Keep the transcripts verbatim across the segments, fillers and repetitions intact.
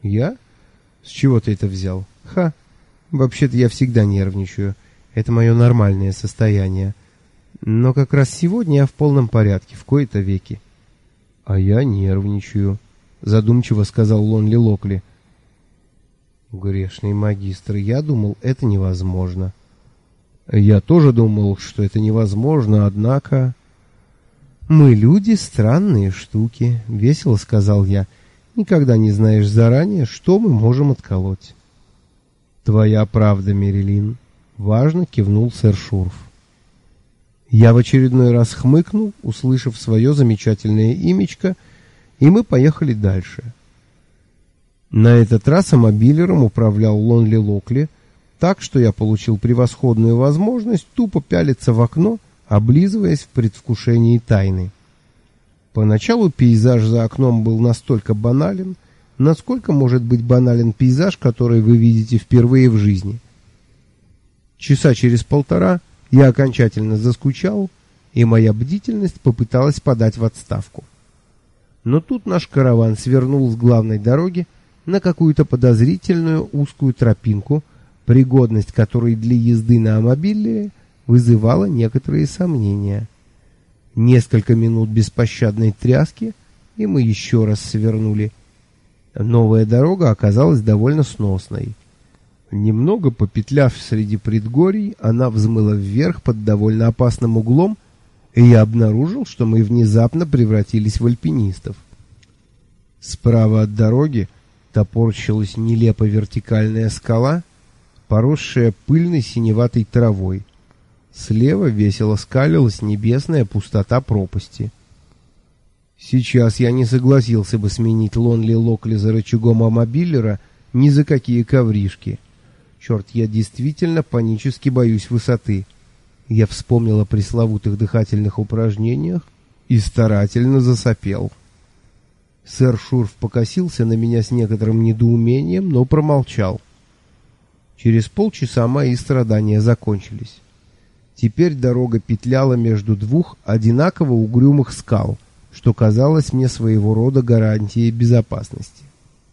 Я? С чего ты это взял? Ха! Вообще-то я всегда нервничаю. Это мое нормальное состояние. Но как раз сегодня я в полном порядке, в кои-то веки. А я нервничаю, задумчиво сказал Лонли Локли. Грешный магистр, я думал, это невозможно. Я тоже думал, что это невозможно, однако... Мы люди, странные штуки, весело сказал я. Никогда не знаешь заранее, что мы можем отколоть. Твоя правда, Мерилин, важно кивнул сэр Шурф. Я в очередной раз хмыкнул, услышав свое замечательное имечко, и мы поехали дальше. На этот раз амобилером управлял Лонли Локли, так что я получил превосходную возможность тупо пялиться в окно, облизываясь в предвкушении тайны. Поначалу пейзаж за окном был настолько банален, насколько может быть банален пейзаж, который вы видите впервые в жизни. Часа через полтора я окончательно заскучал, и моя бдительность попыталась подать в отставку. Но тут наш караван свернул с главной дороги на какую-то подозрительную узкую тропинку, пригодность которой для езды на амобиле вызывала некоторые сомнения. Несколько минут беспощадной тряски, и мы еще раз свернули. Новая дорога оказалась довольно сносной. Немного попетляв среди предгорий, она взмыла вверх под довольно опасным углом, и я обнаружил, что мы внезапно превратились в альпинистов. Справа от дороги топорщилась нелепо вертикальная скала, поросшая пыльной синеватой травой. Слева весело скалилась небесная пустота пропасти. Сейчас я не согласился бы сменить Лонли Локли за рычагом амобилера ни за какие ковришки. Черт, я действительно панически боюсь высоты. Я вспомнил о пресловутых дыхательных упражнениях и старательно засопел. Сэр Шурф покосился на меня с некоторым недоумением, но промолчал. Через полчаса мои страдания закончились. Теперь дорога петляла между двух одинаково угрюмых скал, что казалось мне своего рода гарантией безопасности.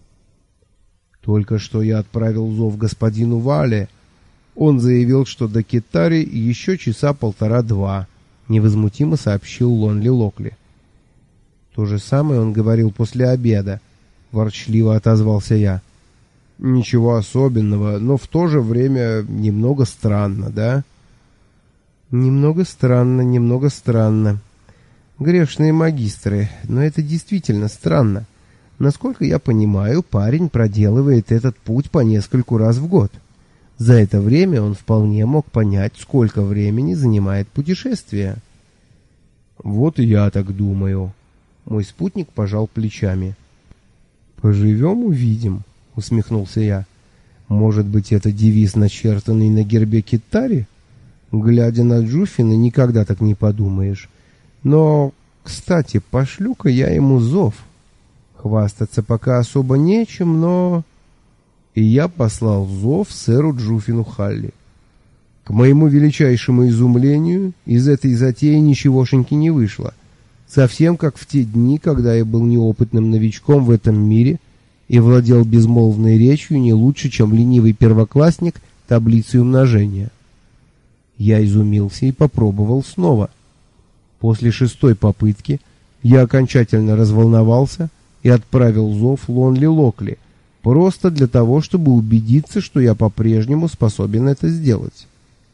Только что я отправил зов господину Вале. Он заявил, что до Китари еще часа полтора-два, невозмутимо сообщил Лонли Локли. То же самое он говорил после обеда, ворчливо отозвался я. Ничего особенного, но в то же время немного странно, да? Немного странно, немного странно. Грешные магистры, но это действительно странно. Насколько я понимаю, парень проделывает этот путь по нескольку раз в год. За это время он вполне мог понять, сколько времени занимает путешествие. Вот и я так думаю. Мой спутник пожал плечами. Поживем, увидим, усмехнулся я. Может быть, это девиз, начертанный на гербе Китари? Глядя на Джуффина, никогда так не подумаешь. Но, кстати, пошлю-ка я ему зов. Хвастаться пока особо нечем, но... И я послал зов сэру Джуффину Халли. К моему величайшему изумлению, из этой затеи ничегошеньки не вышло. Совсем как в те дни, когда я был неопытным новичком в этом мире и владел безмолвной речью не лучше, чем ленивый первоклассник таблицей умножения. Я изумился и попробовал снова. После шестой попытки я окончательно разволновался и отправил зов Лонли Локли, просто для того, чтобы убедиться, что я по-прежнему способен это сделать.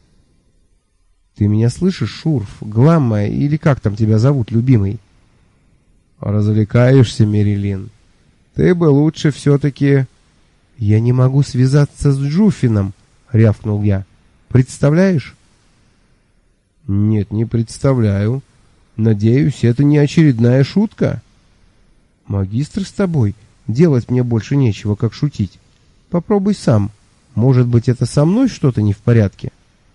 Ты меня слышишь, Шурф, Гламма, или как там тебя зовут, любимый? Развлекаешься, Мерилин? Ты бы лучше все-таки... Я не могу связаться с Джуффином, рявкнул я. Представляешь? Нет, не представляю. Надеюсь, это не очередная шутка. Магистр с тобой? Делать мне больше нечего, как шутить. Попробуй сам. Может быть, это со мной что-то не в порядке?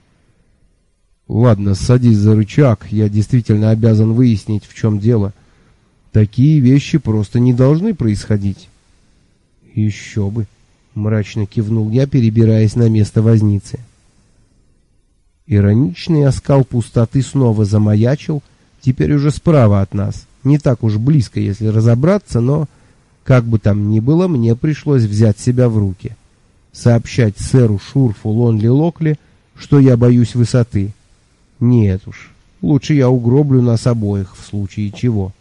Ладно, садись за рычаг. Я действительно обязан выяснить, в чем дело. Такие вещи просто не должны происходить. Еще бы. Мрачно кивнул я, перебираясь на место возницы. Ироничный оскал пустоты снова замаячил, теперь уже справа от нас. Не так уж близко, если разобраться, но Как бы там ни было, мне пришлось взять себя в руки. Сообщать сэру Шурфу Лонли-Локли, что я боюсь высоты. Нет уж, лучше я угроблю нас обоих в случае чего.